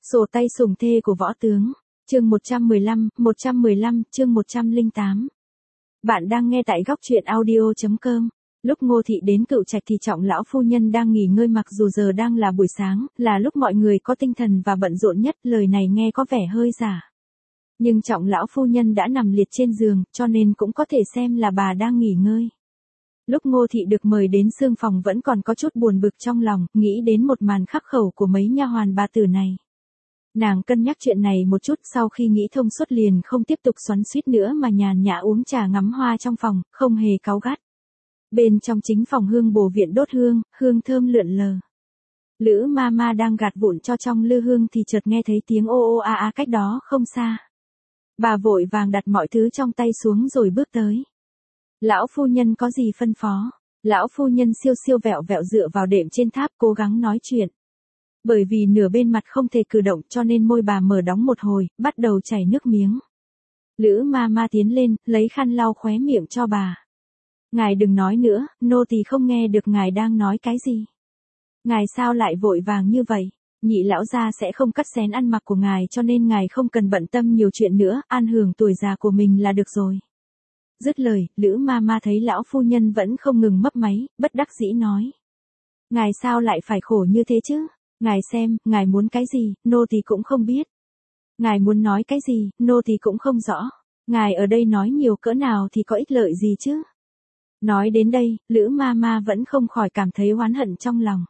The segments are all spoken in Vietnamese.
Sổ tay sủng thê của võ tướng, chương 115, chương 108. Bạn đang nghe tại góc truyện audio.com. Lúc Ngô Thị đến Cựu Trạch thì Trọng lão phu nhân đang nghỉ ngơi, mặc dù giờ đang là buổi sáng, là lúc mọi người có tinh thần và bận rộn nhất, lời này nghe có vẻ hơi giả. Nhưng Trọng lão phu nhân đã nằm liệt trên giường, cho nên cũng có thể xem là bà đang nghỉ ngơi. Lúc Ngô Thị được mời đến xương phòng vẫn còn có chút buồn bực trong lòng, nghĩ đến một màn khắc khẩu của mấy nha hoàn bà tử này. Nàng cân nhắc chuyện này một chút, sau khi nghĩ thông suốt liền không tiếp tục xoắn xuýt nữa mà nhàn nhã uống trà ngắm hoa trong phòng, không hề cáu gắt. Bên trong chính phòng hương bồ viện đốt hương, hương thơm lượn lờ. Lữ ma ma đang gạt vụn cho trong lư hương thì chợt nghe thấy tiếng ô ô a a cách đó không xa. Bà vội vàng đặt mọi thứ trong tay xuống rồi bước tới. Lão phu nhân có gì phân phó? Lão phu nhân siêu siêu vẹo vẹo dựa vào đệm trên tháp cố gắng nói chuyện. Bởi vì nửa bên mặt không thể cử động cho nên môi bà mở đóng một hồi, bắt đầu chảy nước miếng. Lữ ma ma tiến lên, lấy khăn lau khóe miệng cho bà. Ngài đừng nói nữa, nô tỳ không nghe được ngài đang nói cái gì. Ngài sao lại vội vàng như vậy? Nhị lão gia sẽ không cắt xén ăn mặc của ngài cho nên ngài không cần bận tâm nhiều chuyện nữa, an hưởng tuổi già của mình là được rồi. Dứt lời, Lữ ma ma thấy lão phu nhân vẫn không ngừng mấp máy, bất đắc dĩ nói. Ngài sao lại phải khổ như thế chứ? Ngài xem, ngài muốn cái gì, nô tỳ cũng không biết. Ngài muốn nói cái gì, nô tỳ cũng không rõ. Ngài ở đây nói nhiều cỡ nào thì có ích lợi gì chứ? Nói đến đây, Lữ ma ma vẫn không khỏi cảm thấy oán hận trong lòng.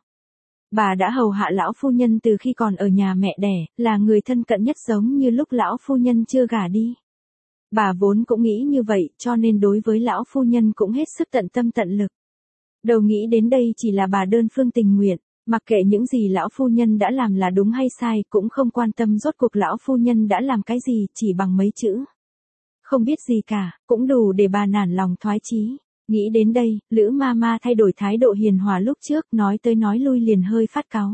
Bà đã hầu hạ lão phu nhân từ khi còn ở nhà mẹ đẻ, là người thân cận nhất giống như lúc lão phu nhân chưa gả đi. Bà vốn cũng nghĩ như vậy, cho nên đối với lão phu nhân cũng hết sức tận tâm tận lực. Đầu nghĩ đến đây chỉ là bà đơn phương tình nguyện, mặc kệ những gì lão phu nhân đã làm là đúng hay sai, cũng không quan tâm rốt cuộc lão phu nhân đã làm cái gì, chỉ bằng mấy chữ. Không biết gì cả, cũng đủ để bà nản lòng thoái chí. Nghĩ đến đây, Lữ ma ma thay đổi thái độ hiền hòa lúc trước, nói tới nói lui liền hơi phát cáu.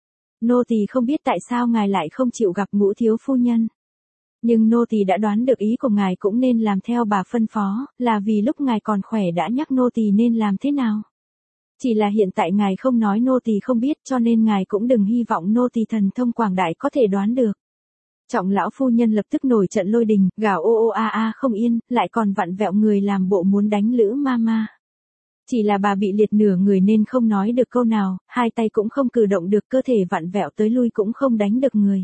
Nô tỳ không biết tại sao ngài lại không chịu gặp Ngũ thiếu phu nhân. Nhưng nô tỳ đã đoán được ý của ngài, cũng nên làm theo bà phân phó, là vì lúc ngài còn khỏe đã nhắc nô tỳ nên làm thế nào. Chỉ là hiện tại ngài không nói nô tỳ không biết, cho nên ngài cũng đừng hy vọng nô tỳ thần thông quảng đại có thể đoán được. Trọng lão phu nhân lập tức nổi trận lôi đình, gào ô ô a a không yên, lại còn vặn vẹo người làm bộ muốn đánh Lữ ma ma. Chỉ là bà bị liệt nửa người nên không nói được câu nào, hai tay cũng không cử động được, cơ thể vặn vẹo tới lui cũng không đánh được người.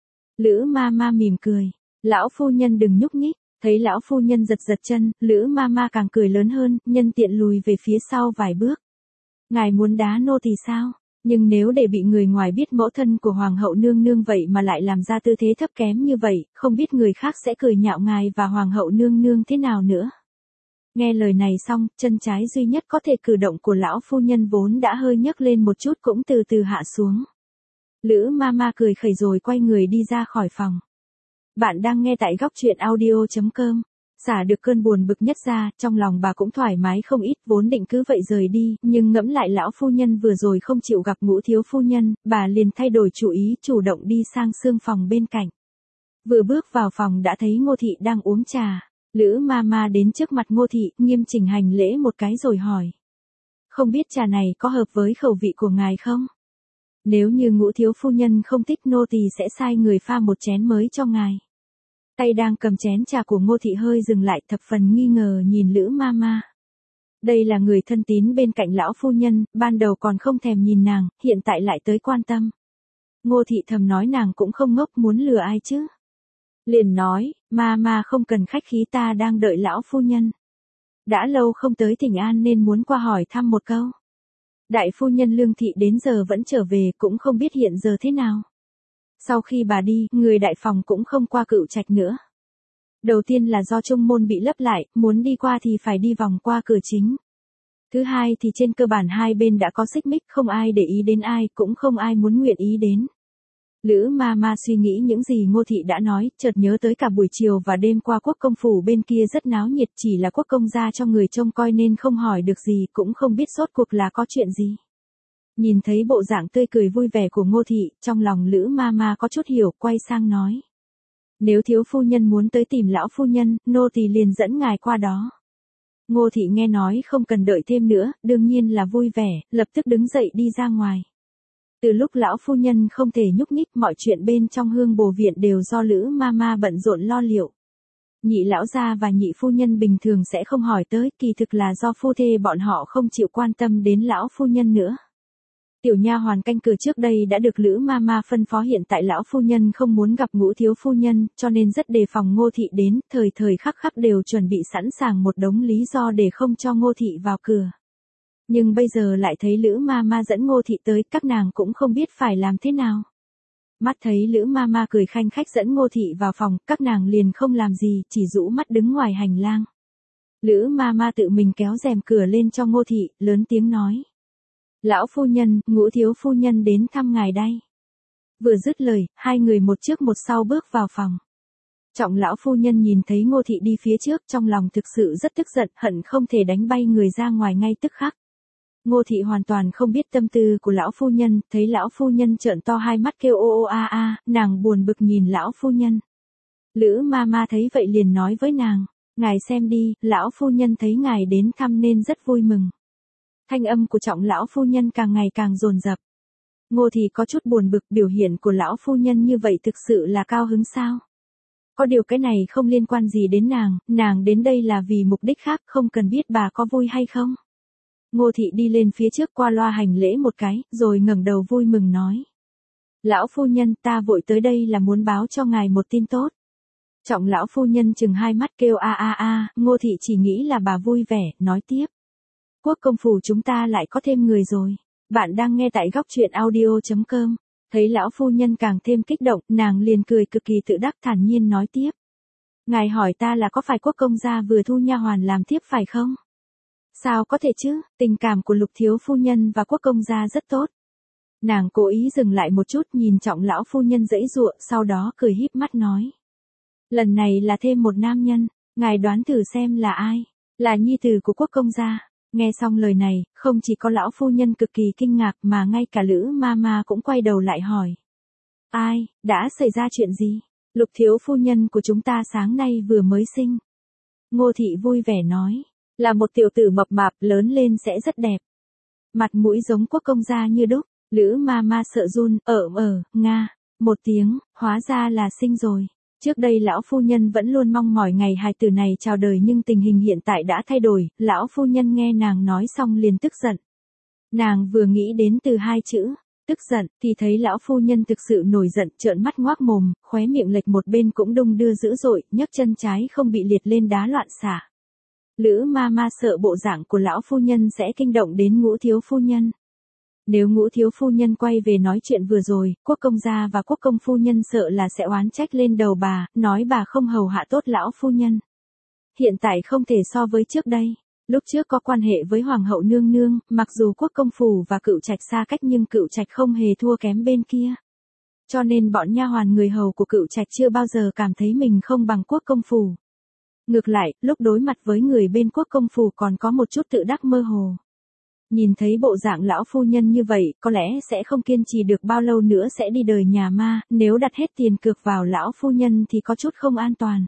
Lữ ma ma mỉm cười, lão phu nhân đừng nhúc nhích. Thấy lão phu nhân giật giật chân, Lữ ma ma càng cười lớn hơn, nhân tiện lùi về phía sau vài bước. Ngài muốn đá nô tỳ sao? Nhưng nếu để bị người ngoài biết mẫu thân của hoàng hậu nương nương vậy mà lại làm ra tư thế thấp kém như vậy, không biết người khác sẽ cười nhạo ngài và hoàng hậu nương nương thế nào nữa. Nghe lời này xong, chân trái duy nhất có thể cử động của lão phu nhân vốn đã hơi nhấc lên một chút cũng từ từ hạ xuống. Lữ ma ma cười khẩy rồi quay người đi ra khỏi phòng. Bạn đang nghe tại góc truyện audio.com. Xả được cơn buồn bực nhất ra, trong lòng bà cũng thoải mái không ít, vốn định cứ vậy rời đi, nhưng ngẫm lại lão phu nhân vừa rồi không chịu gặp Ngũ thiếu phu nhân, bà liền thay đổi chủ ý, chủ động đi sang xương phòng bên cạnh. Vừa bước vào phòng đã thấy Ngô Thị đang uống trà. Lữ ma ma đến trước mặt Ngô Thị, nghiêm chỉnh hành lễ một cái rồi hỏi. Không biết trà này có hợp với khẩu vị của ngài không? Nếu như Ngũ thiếu phu nhân không thích, nô tỳ sẽ sai người pha một chén mới cho ngài. Tay đang cầm chén trà của Ngô Thị hơi dừng lại, thập phần nghi ngờ nhìn Lữ ma ma. Đây là người thân tín bên cạnh lão phu nhân, ban đầu còn không thèm nhìn nàng, hiện tại lại tới quan tâm. Ngô Thị thầm nói nàng cũng không ngốc, muốn lừa ai chứ. Liền nói, ma không cần khách khí, ta đang đợi lão phu nhân. Đã lâu không tới Thịnh An nên muốn qua hỏi thăm một câu. Đại phu nhân Lương Thị đến giờ vẫn trở về, cũng không biết hiện giờ thế nào. Sau khi bà đi, người đại phòng cũng không qua Cựu Trạch nữa. Đầu tiên là do trung môn bị lấp lại, muốn đi qua thì phải đi vòng qua cửa chính. Thứ hai thì trên cơ bản hai bên đã có xích mích, không ai để ý đến ai, cũng không ai muốn nguyện ý đến. Lữ ma ma suy nghĩ những gì Ngô Thị đã nói, chợt nhớ tới cả buổi chiều và đêm qua quốc công phủ bên kia rất náo nhiệt, chỉ là quốc công gia cho người trông coi nên không hỏi được gì, cũng không biết rốt cuộc là có chuyện gì. Nhìn thấy bộ dạng tươi cười vui vẻ của Ngô Thị, trong lòng Lữ ma ma có chút hiểu, quay sang nói. Nếu thiếu phu nhân muốn tới tìm lão phu nhân, nô tỳ liền dẫn ngài qua đó. Ngô Thị nghe nói không cần đợi thêm nữa, đương nhiên là vui vẻ, lập tức đứng dậy đi ra ngoài. Từ lúc lão phu nhân không thể nhúc nhích, mọi chuyện bên trong hương bồ viện đều do Lữ Mama bận rộn lo liệu. Nhị lão gia và nhị phu nhân bình thường sẽ không hỏi tới, kỳ thực là do phu thê bọn họ không chịu quan tâm đến lão phu nhân nữa. Tiểu nha hoàn canh cửa trước đây đã được Lữ Mama phân phó, hiện tại lão phu nhân không muốn gặp Ngũ thiếu phu nhân, cho nên rất đề phòng Ngô thị đến, thời thời khắc khắc đều chuẩn bị sẵn sàng một đống lý do để không cho Ngô thị vào cửa. Nhưng bây giờ lại thấy Lữ Mama dẫn Ngô thị tới, các nàng cũng không biết phải làm thế nào. Mắt thấy Lữ Mama cười khanh khách dẫn Ngô thị vào phòng, các nàng liền không làm gì, chỉ rũ mắt đứng ngoài hành lang. Lữ Mama tự mình kéo rèm cửa lên cho Ngô thị, lớn tiếng nói: "Lão phu nhân, Ngũ thiếu phu nhân đến thăm ngài đây." Vừa dứt lời, hai người một trước một sau bước vào phòng. Trọng lão phu nhân nhìn thấy Ngô thị đi phía trước, trong lòng thực sự rất tức giận, hận không thể đánh bay người ra ngoài ngay tức khắc. Ngô thị hoàn toàn không biết tâm tư của lão phu nhân, thấy lão phu nhân trợn to hai mắt kêu ô ô a a, nàng buồn bực nhìn lão phu nhân. Lữ Mama thấy vậy liền nói với nàng: "Ngài xem đi, lão phu nhân thấy ngài đến thăm nên rất vui mừng." Thanh âm của Trọng lão phu nhân càng ngày càng dồn dập. Ngô thị có chút buồn bực, biểu hiện của lão phu nhân như vậy thực sự là cao hứng sao? Có điều cái này không liên quan gì đến nàng đến đây là vì mục đích khác, không cần biết bà có vui hay không. Ngô thị đi lên phía trước qua loa hành lễ một cái, rồi ngẩng đầu vui mừng nói: "Lão phu nhân, ta vội tới đây là muốn báo cho ngài một tin tốt." Trọng lão phu nhân chừng hai mắt kêu a a a, Ngô thị chỉ nghĩ là bà vui vẻ, nói tiếp: "Quốc công phủ chúng ta lại có thêm người rồi." Bạn đang nghe tại góc truyện audio.com. Thấy lão phu nhân càng thêm kích động, nàng liền cười cực kỳ tự đắc, thản nhiên nói tiếp: "Ngài hỏi ta là có phải quốc công gia vừa thu nha hoàn làm tiếp phải không?" "Sao có thể chứ, tình cảm của Lục thiếu phu nhân và quốc công gia rất tốt." Nàng cố ý dừng lại một chút, nhìn Trọng lão phu nhân giãy giụa, sau đó cười híp mắt nói: "Lần này là thêm một nam nhân, ngài đoán thử xem là ai?" "Là nhi tử của quốc công gia." Nghe xong lời này, không chỉ có lão phu nhân cực kỳ kinh ngạc mà ngay cả Lữ Mama cũng quay đầu lại hỏi: "Ai, đã xảy ra chuyện gì?" "Lục thiếu phu nhân của chúng ta sáng nay vừa mới sinh." Ngô thị vui vẻ nói: "Là một tiểu tử mập mạp, lớn lên sẽ rất đẹp. Mặt mũi giống quốc công gia như đúc." Lữ Mama sợ run, nga, một tiếng, hóa ra là sinh rồi. Trước đây lão phu nhân vẫn luôn mong mỏi ngày hài tử này chào đời, nhưng tình hình hiện tại đã thay đổi, lão phu nhân nghe nàng nói xong liền tức giận. Nàng vừa nghĩ đến từ hai chữ tức giận, thì thấy lão phu nhân thực sự nổi giận, trợn mắt ngoác mồm, khóe miệng lệch một bên cũng đung đưa dữ dội, nhấc chân trái không bị liệt lên đá loạn xả. Lữ Mama sợ bộ dạng của lão phu nhân sẽ kinh động đến Ngũ thiếu phu nhân. Nếu Ngũ thiếu phu nhân quay về nói chuyện vừa rồi, quốc công gia và quốc công phu nhân sợ là sẽ oán trách lên đầu bà, nói bà không hầu hạ tốt lão phu nhân. Hiện tại không thể so với trước đây. Lúc trước có quan hệ với hoàng hậu nương nương, mặc dù quốc công phủ và Cựu Trạch xa cách nhưng Cựu Trạch không hề thua kém bên kia. Cho nên bọn nha hoàn người hầu của Cựu Trạch chưa bao giờ cảm thấy mình không bằng quốc công phủ. Ngược lại, lúc đối mặt với người bên quốc công phủ còn có một chút tự đắc mơ hồ. Nhìn thấy bộ dạng lão phu nhân như vậy, có lẽ sẽ không kiên trì được bao lâu nữa sẽ đi đời nhà ma, nếu đặt hết tiền cược vào lão phu nhân thì có chút không an toàn.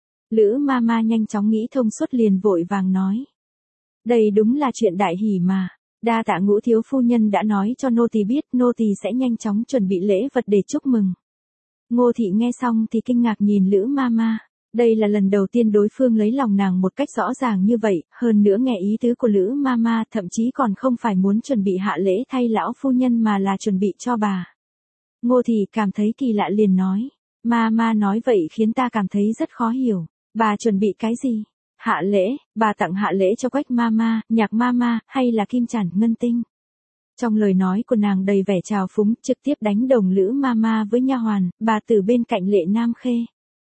Lữ Mama nhanh chóng nghĩ thông suốt liền vội vàng nói: "Đây đúng là chuyện đại hỷ mà. Đa tạ Ngũ thiếu phu nhân đã nói cho nô tỳ biết, nô tỳ sẽ nhanh chóng chuẩn bị lễ vật để chúc mừng." Ngô thị nghe xong thì kinh ngạc nhìn Lữ Mama. Đây là lần đầu tiên đối phương lấy lòng nàng một cách rõ ràng như vậy, hơn nữa nghe ý tứ của Lữ Mama thậm chí còn không phải muốn chuẩn bị hạ lễ thay lão phu nhân mà là chuẩn bị cho bà. Ngô thị cảm thấy kỳ lạ liền nói: "Mama nói vậy khiến ta cảm thấy rất khó hiểu. Bà chuẩn bị cái gì? Hạ lễ, bà tặng hạ lễ cho Quách Mama, Nhạc Mama, hay là Kim Chản Ngân Tinh?" Trong lời nói của nàng đầy vẻ trào phúng, trực tiếp đánh đồng Lữ Mama với nha hoàn, bà từ bên cạnh Lệ Nam Khê.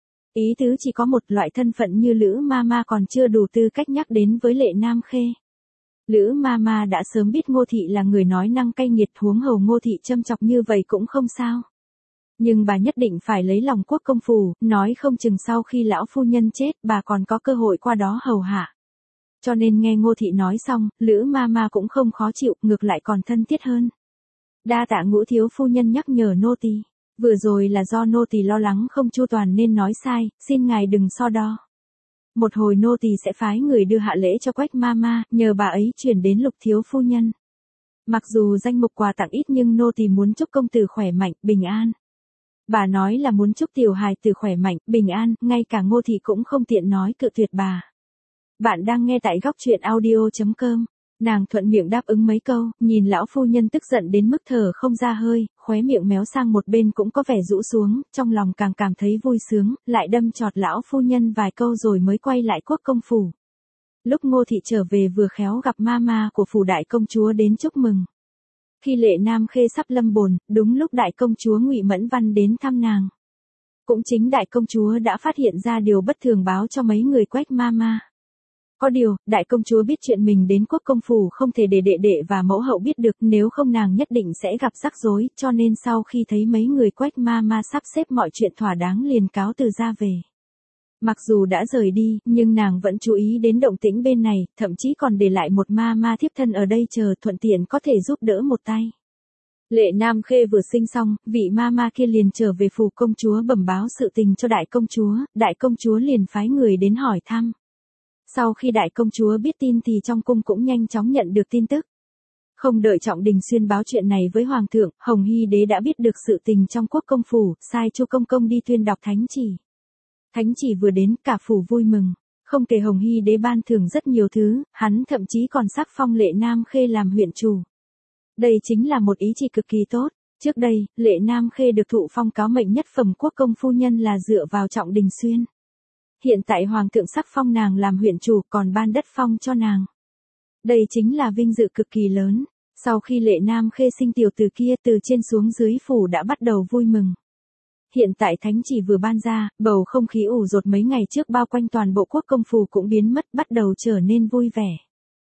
Ý tứ chỉ có một, loại thân phận như Lữ Mama còn chưa đủ tư cách nhắc đến với Lệ Nam Khê. Lữ Mama đã sớm biết Ngô thị là người nói năng cay nghiệt, huống hồ Ngô thị châm chọc như vậy cũng không sao. Nhưng bà nhất định phải lấy lòng quốc công phủ, nói không chừng sau khi lão phu nhân chết, bà còn có cơ hội qua đó hầu hạ. Cho nên nghe Ngô thị nói xong, Lữ Mama cũng không khó chịu, ngược lại còn thân thiết hơn. "Đa tạ Ngũ thiếu phu nhân nhắc nhở nô tỳ. Vừa rồi là do nô tỳ lo lắng không chu toàn nên nói sai, xin ngài đừng so đo. Một hồi nô tỳ sẽ phái người đưa hạ lễ cho Quách Mama, nhờ bà ấy chuyển đến Lục thiếu phu nhân." Mặc dù danh mục quà tặng ít nhưng nô tỳ muốn chúc công tử khỏe mạnh, bình an. Bà nói là muốn chúc tiểu hài tử khỏe mạnh, bình an, ngay cả Ngô thị cũng không tiện nói cự tuyệt bà. Bạn đang nghe tại góc truyện audio.com. Nàng thuận miệng đáp ứng mấy câu, nhìn lão phu nhân tức giận đến mức thở không ra hơi, khóe miệng méo sang một bên cũng có vẻ rũ xuống, trong lòng càng cảm thấy vui sướng, lại đâm chọt lão phu nhân vài câu rồi mới quay lại quốc công phủ. Lúc Ngô thị trở về vừa khéo gặp mama của phủ đại công chúa đến chúc mừng. Khi Lệ Nam Khê sắp lâm bồn, đúng lúc đại công chúa Ngụy Mẫn Văn đến thăm nàng. Cũng chính đại công chúa đã phát hiện ra điều bất thường báo cho mấy người Quách mama. Có điều, đại công chúa biết chuyện mình đến quốc công phủ không thể để đệ đệ và mẫu hậu biết được, nếu không nàng nhất định sẽ gặp rắc rối, cho nên sau khi thấy mấy người Quách mama sắp xếp mọi chuyện thỏa đáng liền cáo từ ra về. Mặc dù đã rời đi, nhưng nàng vẫn chú ý đến động tĩnh bên này, thậm chí còn để lại một ma thiếp thân ở đây chờ thuận tiện có thể giúp đỡ một tay. Lệ Nam Khê vừa sinh xong, vị ma kia liền trở về phủ công chúa bẩm báo sự tình cho đại công chúa liền phái người đến hỏi thăm. Sau khi đại công chúa biết tin thì trong cung cũng nhanh chóng nhận được tin tức. Không đợi Trọng Đình Xuyên báo chuyện này với Hoàng thượng, Hồng Hy đế đã biết được sự tình trong quốc công phủ, sai Chu Công Công đi tuyên đọc thánh chỉ. Thánh chỉ vừa đến, cả phủ vui mừng. Không kể Hồng Hy đế ban thưởng rất nhiều thứ, hắn thậm chí còn sắc phong Lệ Nam Khê làm huyện chủ. Đây chính là một ý chỉ cực kỳ tốt. Trước đây, Lệ Nam Khê được thụ phong cáo mệnh nhất phẩm quốc công phu nhân là dựa vào Trọng Đình Xuyên. Hiện tại Hoàng thượng sắc phong nàng làm huyện chủ còn ban đất phong cho nàng. Đây chính là vinh dự cực kỳ lớn. Sau khi Lệ Nam Khê sinh tiểu tử kia từ trên xuống dưới phủ đã bắt đầu vui mừng. Hiện tại thánh chỉ vừa ban ra, bầu không khí ủ rột mấy ngày trước bao quanh toàn bộ quốc công phủ cũng biến mất, bắt đầu trở nên vui vẻ.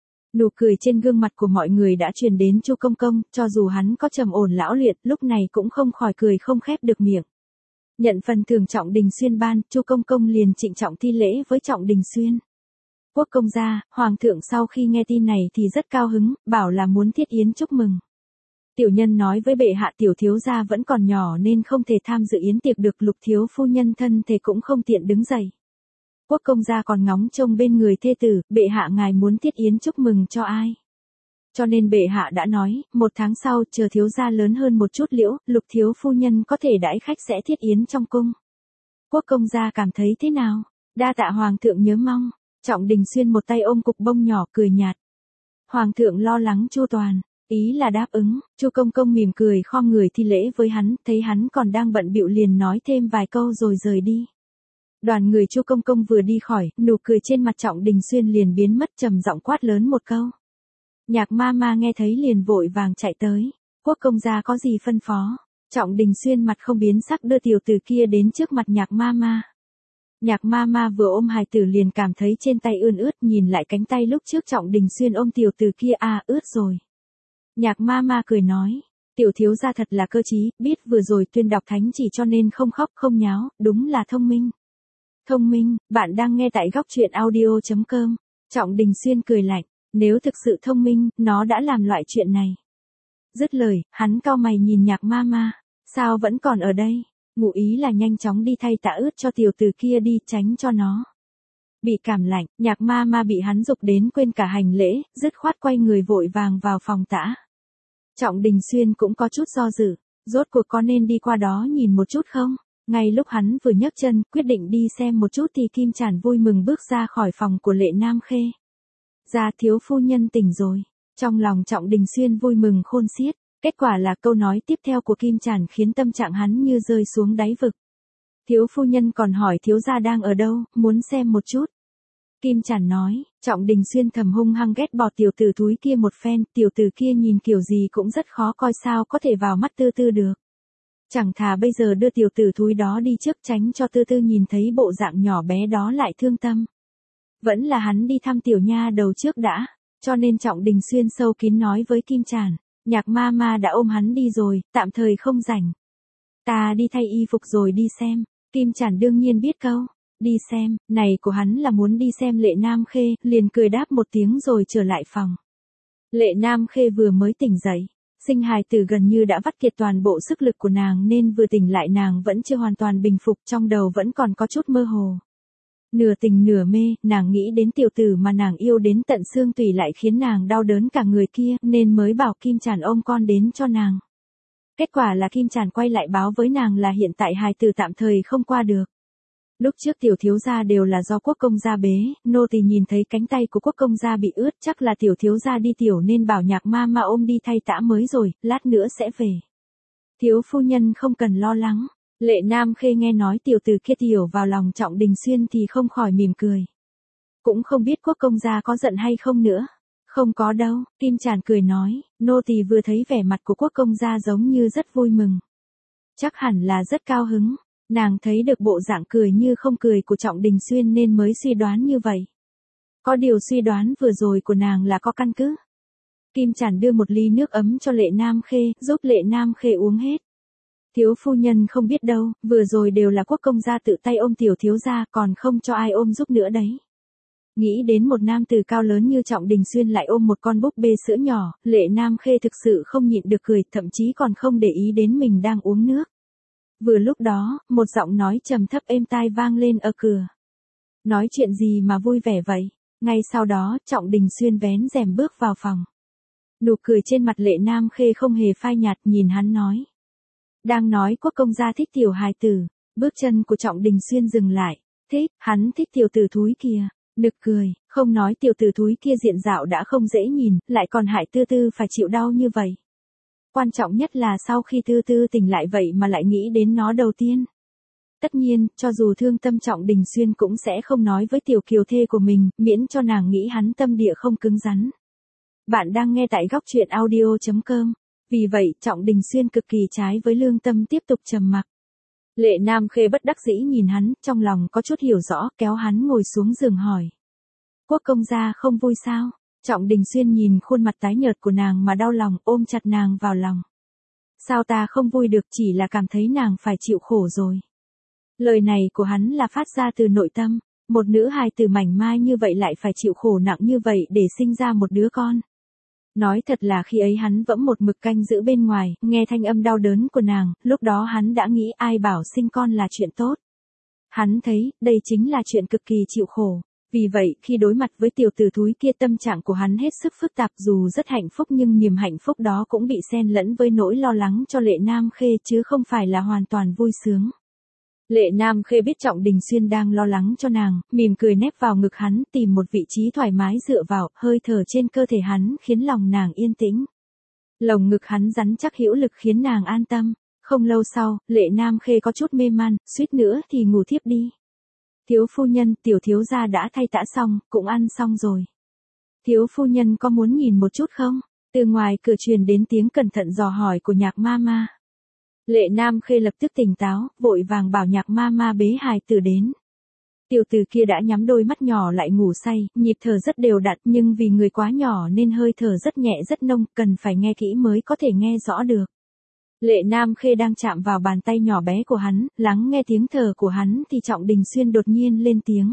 Nụ cười trên gương mặt của mọi người đã truyền đến Chu Công Công, cho dù hắn có trầm ổn lão luyện, lúc này cũng không khỏi cười không khép được miệng. Nhận phần thưởng Trọng Đình Xuyên ban, Chu Công Công liền trịnh trọng thi lễ với Trọng Đình Xuyên. Quốc công gia, Hoàng thượng sau khi nghe tin này thì rất cao hứng, bảo là muốn thiết yến chúc mừng. Tiểu nhân nói với bệ hạ tiểu thiếu gia vẫn còn nhỏ nên không thể tham dự yến tiệc được, Lục thiếu phu nhân thân thể cũng không tiện đứng dậy. Quốc công gia còn ngóng trông bên người thê tử, bệ hạ ngài muốn thiết yến chúc mừng cho ai? Cho nên bệ hạ đã nói, 1 tháng sau chờ thiếu gia lớn hơn một chút liễu, Lục thiếu phu nhân có thể đãi khách sẽ thiết yến trong cung. Quốc công gia cảm thấy thế nào? Đa tạ Hoàng thượng nhớ mong. Trọng Đình Xuyên một tay ôm cục bông nhỏ cười nhạt. Hoàng thượng lo lắng chu toàn, ý là đáp ứng. Chu Công Công mỉm cười khom người thi lễ với hắn, thấy hắn còn đang bận bịu liền nói thêm vài câu rồi rời đi. Đoàn người Chu Công Công vừa đi khỏi, nụ cười trên mặt Trọng Đình Xuyên liền biến mất, trầm giọng quát lớn một câu. Nhạc ma nghe thấy liền vội vàng chạy tới. Quốc công gia có gì phân phó? Trọng Đình Xuyên mặt không biến sắc đưa tiểu tử kia đến trước mặt nhạc ma. Nhạc ma vừa ôm hài tử liền cảm thấy trên tay ươn ướt, nhìn lại cánh tay lúc trước Trọng Đình Xuyên ôm tiểu tử kia ướt rồi. Nhạc ma cười nói, tiểu thiếu gia thật là cơ trí, biết vừa rồi tuyên đọc thánh chỉ cho nên không khóc không nháo, đúng là thông minh. Thông minh, bạn đang nghe tại góc truyện audio.com. Trọng Đình Xuyên cười lạnh, nếu thực sự thông minh, nó đã làm loại chuyện này. Dứt lời, hắn cau mày nhìn nhạc ma, sao vẫn còn ở đây? Ngụ ý là nhanh chóng đi thay tã ướt cho tiểu tử kia đi, tránh cho nó bị cảm lạnh. Nhạc ma bị hắn giục đến quên cả hành lễ, dứt khoát quay người vội vàng vào phòng tã. Trọng Đình Xuyên cũng có chút do dự, rốt cuộc có nên đi qua đó nhìn một chút không? Ngay lúc hắn vừa nhấc chân, quyết định đi xem một chút thì Kim Trản vui mừng bước ra khỏi phòng của Lệ Nam Khê. Gia thiếu phu nhân tỉnh rồi. Trong lòng Trọng Đình Xuyên vui mừng khôn xiết. Kết quả là câu nói tiếp theo của Kim Trản khiến tâm trạng hắn như rơi xuống đáy vực. Thiếu phu nhân còn hỏi thiếu gia đang ở đâu, muốn xem một chút. Kim Trản nói, Trọng Đình Xuyên thầm hung hăng ghét bỏ tiểu tử thúi kia một phen, tiểu tử kia nhìn kiểu gì cũng rất khó coi, sao có thể vào mắt Tư Tư được. Chẳng thà bây giờ đưa tiểu tử thúi đó đi trước, tránh cho Tư Tư nhìn thấy bộ dạng nhỏ bé đó lại thương tâm. Vẫn là hắn đi thăm tiểu nha đầu trước đã, cho nên Trọng Đình Xuyên sâu kín nói với Kim Trản. Nhạc ma đã ôm hắn đi rồi, tạm thời không rảnh. Ta đi thay y phục rồi đi xem. Kim Trản đương nhiên biết câu đi xem này của hắn là muốn đi xem Lệ Nam Khê, liền cười đáp một tiếng rồi trở lại phòng. Lệ Nam Khê vừa mới tỉnh dậy, sinh hài tử gần như đã vắt kiệt toàn bộ sức lực của nàng nên vừa tỉnh lại nàng vẫn chưa hoàn toàn bình phục, trong đầu vẫn còn có chút mơ hồ. Nửa tình nửa mê, nàng nghĩ đến tiểu tử mà nàng yêu đến tận xương tủy lại khiến nàng đau đớn cả người kia, nên mới bảo Kim Tràn ôm con đến cho nàng. Kết quả là Kim Tràn quay lại báo với nàng là hiện tại hài tử tạm thời không qua được. Lúc trước tiểu thiếu gia đều là do quốc công gia bế, nô tỳ nhìn thấy cánh tay của quốc công gia bị ướt, chắc là tiểu thiếu gia đi tiểu nên bảo Nhạc ma ôm đi thay tã mới rồi, lát nữa sẽ về. Thiếu phu nhân không cần lo lắng. Lệ Nam Khê nghe nói tiểu tử kia tiểu vào lòng Trọng Đình Xuyên thì không khỏi mỉm cười. Cũng không biết quốc công gia có giận hay không nữa. Không có đâu, Kim Tràn cười nói, nô tỳ vừa thấy vẻ mặt của quốc công gia giống như rất vui mừng. Chắc hẳn là rất cao hứng. Nàng thấy được bộ dạng cười như không cười của Trọng Đình Xuyên nên mới suy đoán như vậy. Có điều suy đoán vừa rồi của nàng là có căn cứ. Kim Tràn đưa một ly nước ấm cho Lệ Nam Khê, giúp Lệ Nam Khê uống hết. Thiếu phu nhân không biết đâu, vừa rồi đều là quốc công gia tự tay ôm tiểu thiếu gia, còn không cho ai ôm giúp nữa đấy. Nghĩ đến một nam tử cao lớn như Trọng Đình Xuyên lại ôm một con búp bê sữa nhỏ, Lệ Nam Khê thực sự không nhịn được cười, thậm chí còn không để ý đến mình đang uống nước. Vừa lúc đó, một giọng nói trầm thấp êm tai vang lên ở cửa. Nói chuyện gì mà vui vẻ vậy? Ngay sau đó, Trọng Đình Xuyên vén rèm bước vào phòng. Nụ cười trên mặt Lệ Nam Khê không hề phai nhạt, nhìn hắn nói. Đang nói quốc công gia thích tiểu hài tử, bước chân của Trọng Đình Xuyên dừng lại. Thích, hắn thích tiểu tử thúi kia. Nực cười, không nói tiểu tử thúi kia diện dạo đã không dễ nhìn, lại còn hại Tư Tư phải chịu đau như vậy. Quan trọng nhất là sau khi Tư Tư tỉnh lại vậy mà lại nghĩ đến nó đầu tiên. Tất nhiên, cho dù thương tâm Trọng Đình Xuyên cũng sẽ không nói với tiểu kiều thê của mình, miễn cho nàng nghĩ hắn tâm địa không cứng rắn. Bạn đang nghe tại góc truyện audio.com. Vì vậy, Trọng Đình Xuyên cực kỳ trái với lương tâm tiếp tục trầm mặc. Lệ Nam Khê bất đắc dĩ nhìn hắn, trong lòng có chút hiểu rõ, kéo hắn ngồi xuống giường hỏi. Quốc công gia không vui sao? Trọng Đình Xuyên nhìn khuôn mặt tái nhợt của nàng mà đau lòng, ôm chặt nàng vào lòng. Sao ta không vui được, chỉ là cảm thấy nàng phải chịu khổ rồi. Lời này của hắn là phát ra từ nội tâm, một nữ hài tử mảnh mai như vậy lại phải chịu khổ nặng như vậy để sinh ra một đứa con. Nói thật là khi ấy hắn vẫn một mực canh giữ bên ngoài, nghe thanh âm đau đớn của nàng, lúc đó hắn đã nghĩ ai bảo sinh con là chuyện tốt. Hắn thấy, đây chính là chuyện cực kỳ chịu khổ. Vì vậy, khi đối mặt với tiểu tử thúi kia tâm trạng của hắn hết sức phức tạp, dù rất hạnh phúc nhưng niềm hạnh phúc đó cũng bị xen lẫn với nỗi lo lắng cho Lệ Nam Khê chứ không phải là hoàn toàn vui sướng. Lệ Nam Khê biết Trọng Đình Xuyên đang lo lắng cho nàng, mỉm cười nép vào ngực hắn, tìm một vị trí thoải mái dựa vào, hơi thở trên cơ thể hắn khiến lòng nàng yên tĩnh. Lồng ngực hắn rắn chắc hữu lực khiến nàng an tâm. Không lâu sau, Lệ Nam Khê có chút mê man, suýt nữa thì ngủ thiếp đi. Thiếu phu nhân, tiểu thiếu gia đã thay tã xong, cũng ăn xong rồi. Thiếu phu nhân có muốn nhìn một chút không? Từ ngoài cửa truyền đến tiếng cẩn thận dò hỏi của Nhạc ma. Lệ Nam Khê lập tức tỉnh táo, vội vàng bảo Nhạc ma bế hài tử đến. Tiểu tử kia đã nhắm đôi mắt nhỏ lại ngủ say, nhịp thở rất đều đặn nhưng vì người quá nhỏ nên hơi thở rất nhẹ rất nông, cần phải nghe kỹ mới có thể nghe rõ được. Lệ Nam Khê đang chạm vào bàn tay nhỏ bé của hắn, lắng nghe tiếng thở của hắn thì Trọng Đình Xuyên đột nhiên lên tiếng.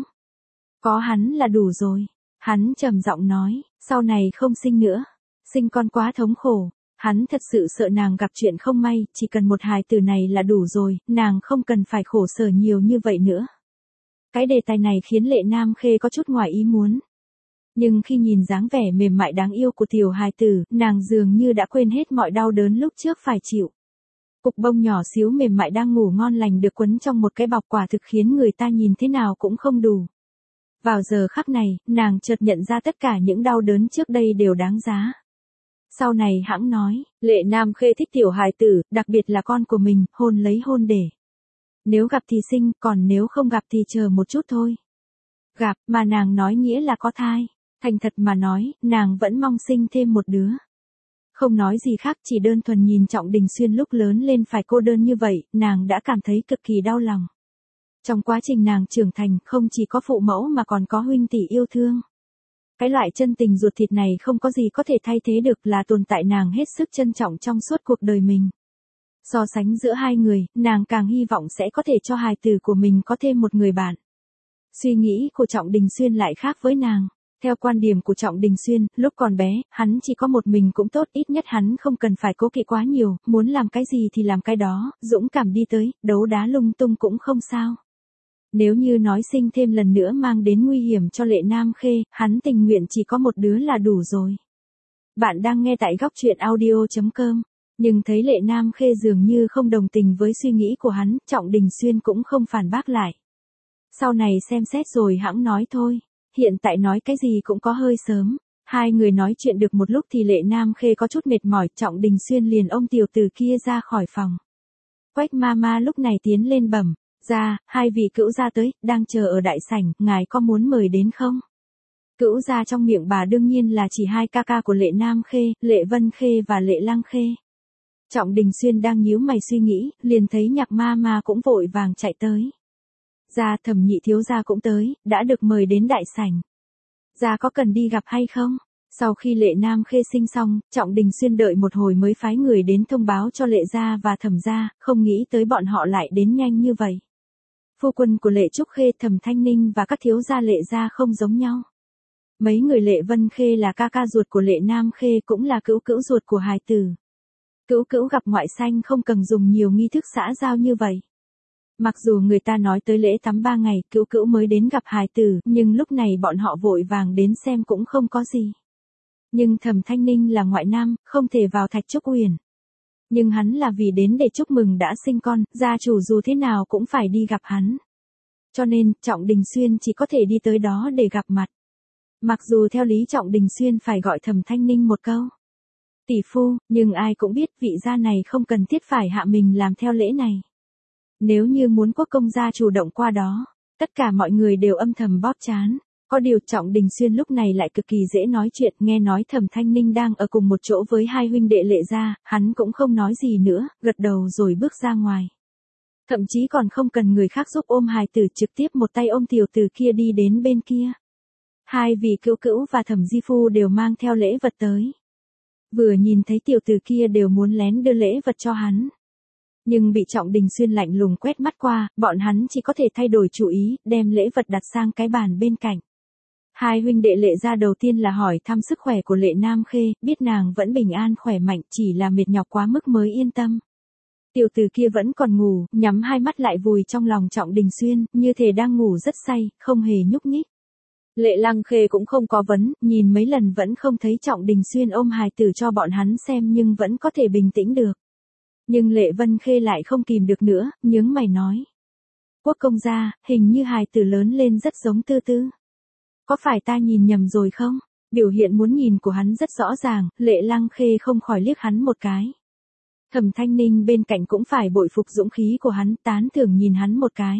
Có hắn là đủ rồi. Hắn trầm giọng nói, sau này không sinh nữa. Sinh con quá thống khổ. Hắn thật sự sợ nàng gặp chuyện không may, chỉ cần một hài tử này là đủ rồi, nàng không cần phải khổ sở nhiều như vậy nữa. Cái đề tài này khiến Lệ Nam Khê có chút ngoài ý muốn. Nhưng khi nhìn dáng vẻ mềm mại đáng yêu của tiểu hài tử, nàng dường như đã quên hết mọi đau đớn lúc trước phải chịu. Cục bông nhỏ xíu mềm mại đang ngủ ngon lành được quấn trong một cái bọc quả thực khiến người ta nhìn thế nào cũng không đủ. Vào giờ khắc này, nàng chợt nhận ra tất cả những đau đớn trước đây đều đáng giá. Sau này hãng nói, Lệ Nam Khê thích tiểu hài tử, đặc biệt là con của mình, hôn lấy hôn để. Nếu gặp thì sinh, còn nếu không gặp thì chờ một chút thôi. Gặp, mà nàng nói nghĩa là có thai. Thành thật mà nói, nàng vẫn mong sinh thêm một đứa. Không nói gì khác, chỉ đơn thuần nhìn Trọng Đình Xuyên lúc lớn lên phải cô đơn như vậy, nàng đã cảm thấy cực kỳ đau lòng. Trong quá trình nàng trưởng thành, không chỉ có phụ mẫu mà còn có huynh tỷ yêu thương. Cái loại chân tình ruột thịt này không có gì có thể thay thế được, là tồn tại nàng hết sức trân trọng trong suốt cuộc đời mình. So sánh giữa hai người, nàng càng hy vọng sẽ có thể cho hài tử của mình có thêm một người bạn. Suy nghĩ của Trọng Đình Xuyên lại khác với nàng. Theo quan điểm của Trọng Đình Xuyên, lúc còn bé, hắn chỉ có một mình cũng tốt, ít nhất hắn không cần phải cố kỵ quá nhiều, muốn làm cái gì thì làm cái đó, dũng cảm đi tới, đấu đá lung tung cũng không sao. Nếu như nói sinh thêm lần nữa mang đến nguy hiểm cho Lệ Nam Khê, hắn tình nguyện chỉ có một đứa là đủ rồi. Bạn đang nghe tại góc truyện audio.com, nhưng thấy Lệ Nam Khê dường như không đồng tình với suy nghĩ của hắn, Trọng Đình Xuyên cũng không phản bác lại. Sau này xem xét rồi hẵng nói thôi, hiện tại nói cái gì cũng có hơi sớm. Hai người nói chuyện được một lúc thì Lệ Nam Khê có chút mệt mỏi, Trọng Đình Xuyên liền ôm tiểu tử kia ra khỏi phòng. Quách Mama lúc này tiến lên bẩm, "Gia, hai vị cữu gia tới, đang chờ ở đại sảnh, ngài có muốn mời đến không?" Cữu gia trong miệng bà đương nhiên là chỉ hai ca ca của Lệ Nam Khê, Lệ Vân Khê và Lệ Lăng Khê. Trọng Đình Xuyên đang nhíu mày suy nghĩ, liền thấy Nhạc Mama cũng vội vàng chạy tới. "Gia, Thẩm nhị thiếu gia cũng tới, đã được mời đến đại sảnh. Gia có cần đi gặp hay không?" Sau khi Lệ Nam Khê sinh xong, Trọng Đình Xuyên đợi một hồi mới phái người đến thông báo cho Lệ gia và Thẩm gia, không nghĩ tới bọn họ lại đến nhanh như vậy. Phu quân của Lệ Trúc Khê, Thẩm Thanh Ninh và các thiếu gia Lệ gia không giống nhau. Mấy người Lệ Vân Khê là ca ca ruột của Lệ Nam Khê, cũng là cữu cữu ruột của hài tử. Cữu cữu gặp ngoại sanh không cần dùng nhiều nghi thức xã giao như vậy. Mặc dù người ta nói tới lễ tắm 3 ngày, cữu cữu mới đến gặp hài tử, nhưng lúc này bọn họ vội vàng đến xem cũng không có gì. Nhưng Thẩm Thanh Ninh là ngoại nam, không thể vào Thạch Trúc Uyển. Nhưng hắn là vì đến để chúc mừng đã sinh con, gia chủ dù thế nào cũng phải đi gặp hắn. Cho nên, Trọng Đình Xuyên chỉ có thể đi tới đó để gặp mặt. Mặc dù theo lý Trọng Đình Xuyên phải gọi Thẩm Thanh Ninh một câu tỷ phu, nhưng ai cũng biết vị gia này không cần thiết phải hạ mình làm theo lễ này. Nếu như muốn quốc công gia chủ động qua đó, tất cả mọi người đều âm thầm bóp trán. Có điều Trọng Đình Xuyên lúc này lại cực kỳ dễ nói chuyện, nghe nói Thẩm Thanh Ninh đang ở cùng một chỗ với hai huynh đệ Lệ gia, hắn cũng không nói gì nữa, gật đầu rồi bước ra ngoài. Thậm chí còn không cần người khác giúp ôm hài tử, trực tiếp một tay ôm tiểu tử kia đi đến bên kia. Hai vị cữu cữu và Thẩm di phu đều mang theo lễ vật tới. Vừa nhìn thấy tiểu tử kia đều muốn lén đưa lễ vật cho hắn. Nhưng bị Trọng Đình Xuyên lạnh lùng quét mắt qua, bọn hắn chỉ có thể thay đổi chủ ý, đem lễ vật đặt sang cái bàn bên cạnh. Hai huynh đệ Lệ gia đầu tiên là hỏi thăm sức khỏe của Lệ Nam Khê, biết nàng vẫn bình an khỏe mạnh, chỉ là mệt nhọc quá mức mới yên tâm. Tiểu tử kia vẫn còn ngủ, nhắm hai mắt lại vùi trong lòng Trọng Đình Xuyên, như thể đang ngủ rất say, không hề nhúc nhích. Lệ Lăng Khê cũng không có vấn, nhìn mấy lần vẫn không thấy Trọng Đình Xuyên ôm hài tử cho bọn hắn xem nhưng vẫn có thể bình tĩnh được. Nhưng Lệ Vân Khê lại không kìm được nữa, nhướng mày nói. Quốc công gia, hình như hài tử lớn lên rất giống Tư Tư. Có phải ta nhìn nhầm rồi không? Biểu hiện muốn nhìn của hắn rất rõ ràng, Lệ Lăng Khê không khỏi liếc hắn một cái. Thẩm Thanh Ninh bên cạnh cũng phải bội phục dũng khí của hắn, tán thưởng nhìn hắn một cái.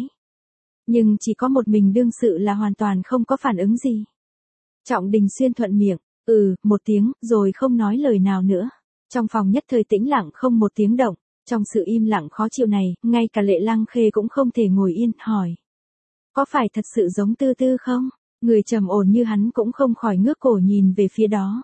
Nhưng chỉ có một mình đương sự là hoàn toàn không có phản ứng gì. Trọng Đình Xuyên thuận miệng, một tiếng, rồi không nói lời nào nữa. Trong phòng nhất thời tĩnh lặng không một tiếng động. Trong sự im lặng khó chịu này, ngay cả Lệ Lăng Khê cũng không thể ngồi yên, hỏi. Có phải thật sự giống Tư Tư không? Người trầm ổn như hắn cũng không khỏi ngước cổ nhìn về phía đó.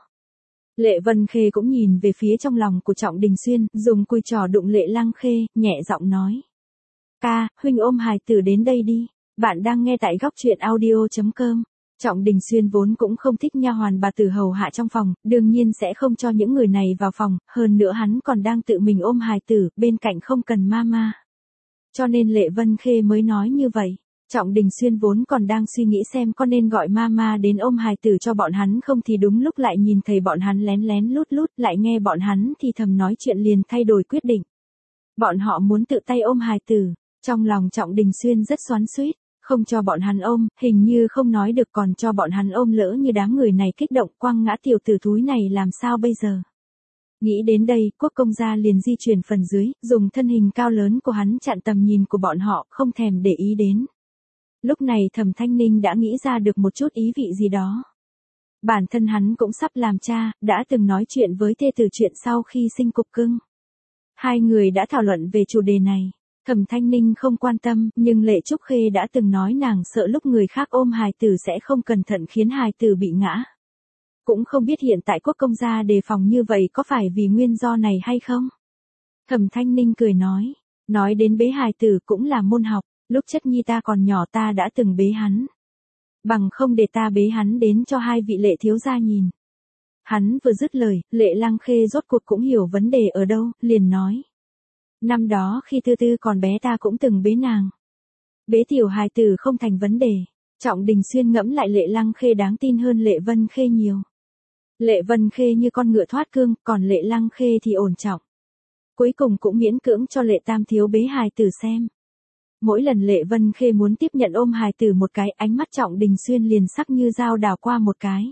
Lệ Vân Khê cũng nhìn về phía trong lòng của Trọng Đình Xuyên, dùng cùi trò đụng Lệ Lăng Khê, nhẹ giọng nói. Ca, huynh ôm hài tử đến đây đi. Bạn đang nghe tại góc truyện audio.com. Trọng Đình Xuyên vốn cũng không thích nha hoàn bà tử hầu hạ trong phòng, đương nhiên sẽ không cho những người này vào phòng, hơn nữa hắn còn đang tự mình ôm hài tử, bên cạnh không cần mama. Cho nên Lệ Vân Khê mới nói như vậy. Trọng Đình Xuyên vốn còn đang suy nghĩ xem có nên gọi mama đến ôm hài tử cho bọn hắn không thì đúng lúc lại nhìn thấy bọn hắn lén lén lút lút, lại nghe bọn hắn thì thầm nói chuyện liền thay đổi quyết định. Bọn họ muốn tự tay ôm hài tử, trong lòng Trọng Đình Xuyên rất xoắn xuýt. Không cho bọn hắn ôm, hình như không nói được còn cho bọn hắn ôm lỡ như đám người này kích động quăng ngã tiểu tử thúi này làm sao bây giờ. Nghĩ đến đây, quốc công gia liền di chuyển phần dưới, dùng thân hình cao lớn của hắn chặn tầm nhìn của bọn họ, không thèm để ý đến. Lúc này Thẩm Thanh Ninh đã nghĩ ra được một chút ý vị gì đó. Bản thân hắn cũng sắp làm cha, đã từng nói chuyện với thê tử chuyện sau khi sinh cục cưng. Hai người đã thảo luận về chủ đề này. Thẩm Thanh Ninh không quan tâm, nhưng Lệ Trúc Khê đã từng nói nàng sợ lúc người khác ôm hài tử sẽ không cẩn thận khiến hài tử bị ngã. Cũng không biết hiện tại quốc công gia đề phòng như vậy có phải vì nguyên do này hay không? Thẩm Thanh Ninh cười nói đến bế hài tử cũng là môn học, lúc chất nhi ta còn nhỏ ta đã từng bế hắn. Bằng không để ta bế hắn đến cho hai vị Lệ thiếu gia nhìn. Hắn vừa dứt lời, Lệ Lăng Khê rốt cuộc cũng hiểu vấn đề ở đâu, liền nói. Năm đó khi Tư Tư còn bé ta cũng từng bế nàng. Bế tiểu hài tử không thành vấn đề. Trọng Đình Xuyên ngẫm lại Lệ Lăng Khê đáng tin hơn Lệ Vân Khê nhiều. Lệ Vân Khê như con ngựa thoát cương, còn Lệ Lăng Khê thì ổn trọng. Cuối cùng cũng miễn cưỡng cho Lệ Tam thiếu bế hài tử xem. Mỗi lần Lệ Vân Khê muốn tiếp nhận ôm hài tử một cái, ánh mắt Trọng Đình Xuyên liền sắc như dao đảo qua một cái.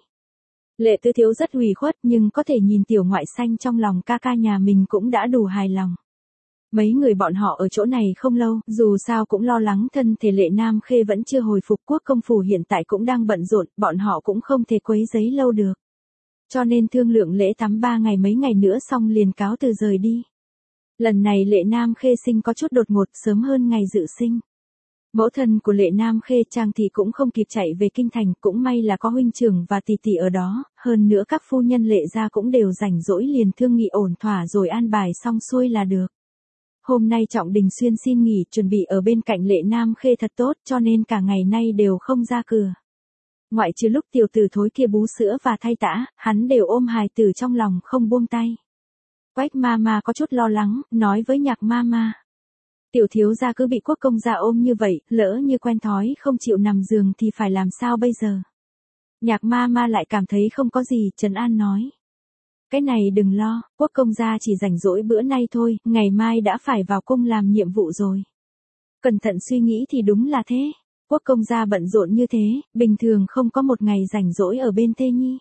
Lệ Tứ thiếu rất ủy khuất nhưng có thể nhìn tiểu ngoại xanh trong lòng ca ca nhà mình cũng đã đủ hài lòng. Mấy người bọn họ ở chỗ này không lâu, dù sao cũng lo lắng thân thể Lệ Nam Khê vẫn chưa hồi phục, quốc công phủ hiện tại cũng đang bận rộn, bọn họ cũng không thể quấy rầy lâu được. Cho nên thương lượng lễ tắm 3 ngày mấy ngày nữa xong liền cáo từ rời đi. Lần này Lệ Nam Khê sinh có chút đột ngột, sớm hơn ngày dự sinh. Mẫu thân của Lệ Nam Khê Trang thì cũng không kịp chạy về kinh thành, cũng may là có huynh trưởng và tỷ tỷ ở đó, hơn nữa các phu nhân Lệ gia cũng đều rảnh rỗi liền thương nghị ổn thỏa rồi an bài xong xuôi là được. Hôm nay Trọng Đình Xuyên xin nghỉ, chuẩn bị ở bên cạnh Lệ Nam Khê thật tốt, cho nên cả ngày nay đều không ra cửa. Ngoại trừ lúc tiểu tử thối kia bú sữa và thay tã, hắn đều ôm hài tử trong lòng không buông tay. Quách Mama có chút lo lắng, nói với Nhạc Mama. Tiểu thiếu gia cứ bị quốc công gia ôm như vậy, lỡ như quen thói không chịu nằm giường thì phải làm sao bây giờ? Nhạc Mama lại cảm thấy không có gì, trấn an nói. Cái này đừng lo, quốc công gia chỉ rảnh rỗi bữa nay thôi, ngày mai đã phải vào cung làm nhiệm vụ rồi. Cẩn thận suy nghĩ thì đúng là thế. Quốc công gia bận rộn như thế, bình thường không có một ngày rảnh rỗi ở bên Tê Nhi.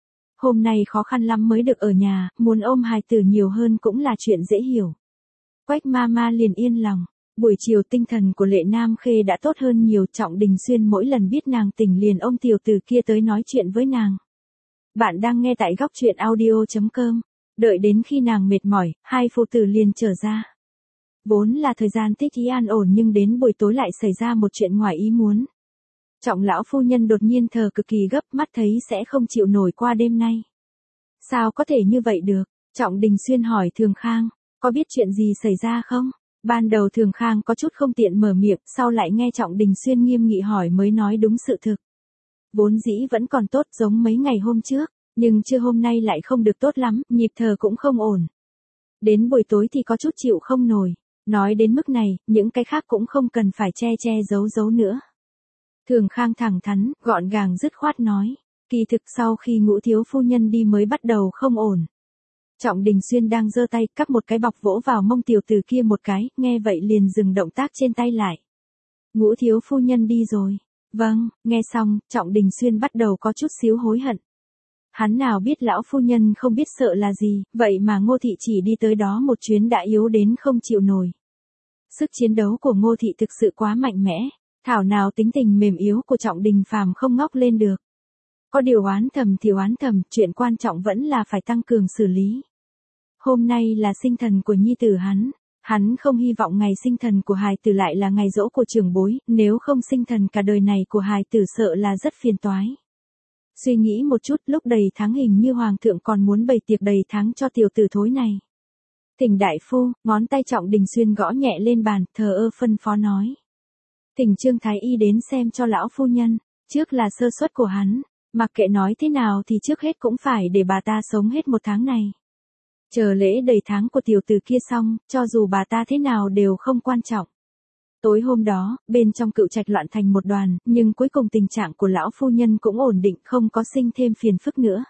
Hôm nay khó khăn lắm mới được ở nhà, muốn ôm hài tử nhiều hơn cũng là chuyện dễ hiểu. Quách Mama liền yên lòng. Buổi chiều tinh thần của Lệ Nam Khê đã tốt hơn nhiều, Trọng Đình Xuyên mỗi lần biết nàng tỉnh liền ôm tiểu tử kia tới nói chuyện với nàng. Bạn đang nghe tại góc truyện audio.com. Đợi đến khi nàng mệt mỏi, hai phụ tử liền trở ra. Vốn là thời gian thích ý an ổn nhưng đến buổi tối lại xảy ra một chuyện ngoài ý muốn. Trọng lão phu nhân đột nhiên thở cực kỳ gấp, mắt thấy sẽ không chịu nổi qua đêm nay. Sao có thể như vậy được? Trọng Đình Xuyên hỏi Thường Khang, có biết chuyện gì xảy ra không? Ban đầu Thường Khang có chút không tiện mở miệng, sau lại nghe Trọng Đình Xuyên nghiêm nghị hỏi mới nói đúng sự thực. Vốn dĩ vẫn còn tốt giống mấy ngày hôm trước, nhưng trưa hôm nay lại không được tốt lắm, nhịp thở cũng không ổn. Đến buổi tối thì có chút chịu không nổi. Nói đến mức này, những cái khác cũng không cần phải che che giấu giấu nữa. Thường Khang thẳng thắn, gọn gàng dứt khoát nói. Kỳ thực sau khi Ngũ thiếu phu nhân đi mới bắt đầu không ổn. Trọng Đình Xuyên đang giơ tay cắp một cái bọc vỗ vào mông tiểu tử kia một cái, nghe vậy liền dừng động tác trên tay lại. Ngũ thiếu phu nhân đi rồi. Vâng, nghe xong, Trọng Đình Xuyên bắt đầu có chút xíu hối hận. Hắn nào biết lão phu nhân không biết sợ là gì, vậy mà Ngô thị chỉ đi tới đó một chuyến đã yếu đến không chịu nổi. Sức chiến đấu của Ngô thị thực sự quá mạnh mẽ, thảo nào tính tình mềm yếu của Trọng Đình Phàm không ngóc lên được. Có điều oán thầm thì oán thầm, chuyện quan trọng vẫn là phải tăng cường xử lý. Hôm nay là sinh thần của nhi tử hắn không hy vọng ngày sinh thần của hài tử lại là ngày giỗ của trưởng bối, nếu không sinh thần cả đời này của hài tử sợ là rất phiền toái. Suy nghĩ một chút, lúc đầy tháng hình như hoàng thượng còn muốn bày tiệc đầy tháng cho tiểu tử thối này. Thỉnh đại phu, ngón tay Trọng Đình Xuyên gõ nhẹ lên bàn, thờ ơ phân phó nói. Thỉnh Trương Thái Y đến xem cho lão phu nhân, trước là sơ suất của hắn, mặc kệ nói thế nào thì trước hết cũng phải để bà ta sống hết một tháng này. Chờ lễ đầy tháng của tiểu tử kia xong, cho dù bà ta thế nào đều không quan trọng. Tối hôm đó, bên trong Cựu Trạch loạn thành một đoàn, nhưng cuối cùng tình trạng của lão phu nhân cũng ổn định, không có sinh thêm phiền phức nữa.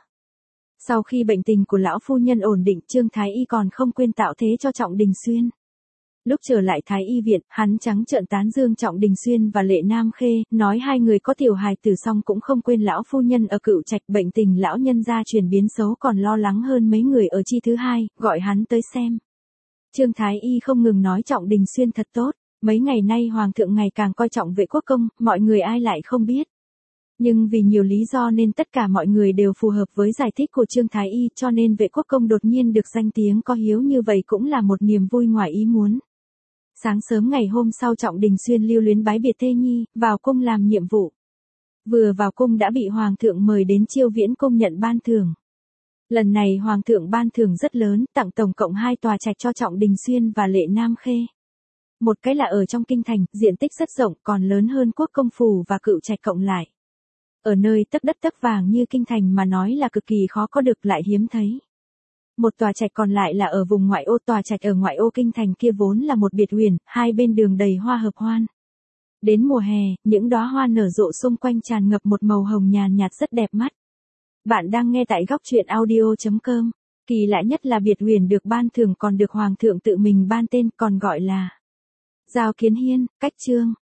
Sau khi bệnh tình của lão phu nhân ổn định, Trương Thái Y còn không quên tạo thế cho Trọng Đình Xuyên. Lúc trở lại Thái Y viện, hắn trắng trợn tán dương Trọng Đình Xuyên và Lệ Nam Khê, nói hai người có tiểu hài tử xong cũng không quên lão phu nhân ở Cựu Trạch, bệnh tình lão nhân gia chuyển biến xấu còn lo lắng hơn mấy người ở chi thứ hai, gọi hắn tới xem. Trương Thái Y không ngừng nói Trọng Đình Xuyên thật tốt, mấy ngày nay hoàng thượng ngày càng coi trọng Vệ Quốc công, mọi người ai lại không biết. Nhưng vì nhiều lý do nên tất cả mọi người đều phù hợp với giải thích của Trương Thái Y, cho nên Vệ Quốc công đột nhiên được danh tiếng có hiếu như vậy cũng là một niềm vui ngoài ý muốn. Sáng sớm ngày hôm sau Trọng Đình Xuyên lưu luyến bái biệt Thê Nhi, vào cung làm nhiệm vụ. Vừa vào cung đã bị hoàng thượng mời đến Chiêu Viễn cung nhận ban thưởng. Lần này hoàng thượng ban thưởng rất lớn, tặng tổng cộng 2 tòa trạch cho Trọng Đình Xuyên và Lệ Nam Khê. Một cái là ở trong kinh thành, diện tích rất rộng, còn lớn hơn Quốc công phủ và Cựu Trạch cộng lại. Ở nơi tấc đất tấc vàng như kinh thành mà nói là cực kỳ khó có được, lại hiếm thấy. Một tòa trạch còn lại là ở vùng ngoại ô, tòa trạch ở ngoại ô kinh thành kia vốn là một biệt huyền, hai bên đường đầy hoa hợp hoan. Đến mùa hè, những đóa hoa nở rộ xung quanh tràn ngập một màu hồng nhàn nhạt rất đẹp mắt. Bạn đang nghe tại góc truyện audio.com. Kỳ lạ nhất là Biệt Huyền được ban thưởng còn được Hoàng thượng tự mình ban tên, còn gọi là Giao Kiến Hiên, cách chương.